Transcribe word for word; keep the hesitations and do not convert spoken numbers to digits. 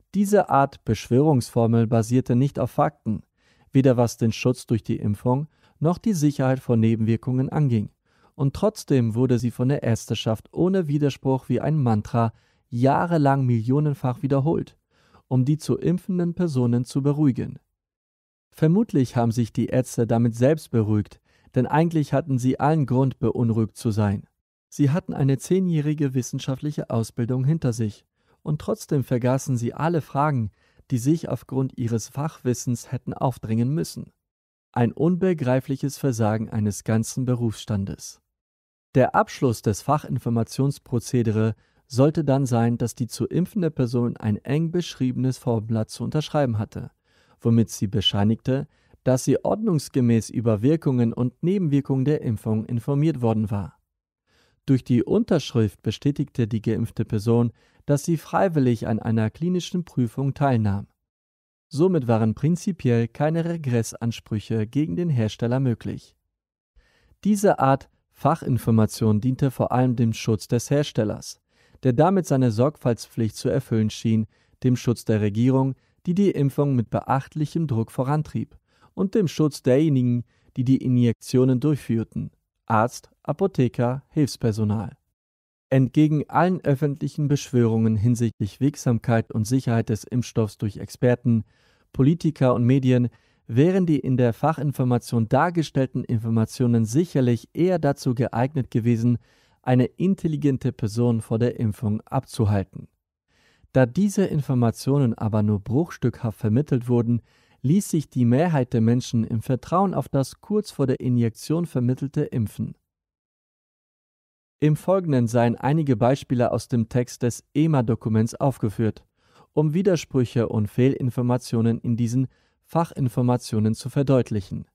Diese Art Beschwörungsformel basierte nicht auf Fakten, weder was den Schutz durch die Impfung noch die Sicherheit vor Nebenwirkungen anging. Und trotzdem wurde sie von der Ärzteschaft ohne Widerspruch wie ein Mantra jahrelang millionenfach wiederholt, um die zu impfenden Personen zu beruhigen. Vermutlich haben sich die Ärzte damit selbst beruhigt, denn eigentlich hatten sie allen Grund, beunruhigt zu sein. Sie hatten eine zehnjährige wissenschaftliche Ausbildung hinter sich und trotzdem vergaßen sie alle Fragen, die sich aufgrund ihres Fachwissens hätten aufdrängen müssen. Ein unbegreifliches Versagen eines ganzen Berufsstandes. Der Abschluss des Fachinformationsprozedere sollte dann sein, dass die zu impfende Person ein eng beschriebenes Formblatt zu unterschreiben hatte, womit sie bescheinigte, dass sie ordnungsgemäß über Wirkungen und Nebenwirkungen der Impfung informiert worden war. Durch die Unterschrift bestätigte die geimpfte Person, dass sie freiwillig an einer klinischen Prüfung teilnahm. Somit waren prinzipiell keine Regressansprüche gegen den Hersteller möglich. Diese Art Fachinformation diente vor allem dem Schutz des Herstellers, der damit seine Sorgfaltspflicht zu erfüllen schien, dem Schutz der Regierung, die die Impfung mit beachtlichem Druck vorantrieb, und dem Schutz derjenigen, die die Injektionen durchführten, Arzt, Apotheker, Hilfspersonal. Entgegen allen öffentlichen Beschwörungen hinsichtlich Wirksamkeit und Sicherheit des Impfstoffs durch Experten, Politiker und Medien wären die in der Fachinformation dargestellten Informationen sicherlich eher dazu geeignet gewesen, eine intelligente Person vor der Impfung abzuhalten. Da diese Informationen aber nur bruchstückhaft vermittelt wurden, ließ sich die Mehrheit der Menschen im Vertrauen auf das kurz vor der Injektion vermittelte impfen. Im Folgenden seien einige Beispiele aus dem Text des E M A-Dokuments aufgeführt, um Widersprüche und Fehlinformationen in diesen Fachinformationen zu verdeutlichen.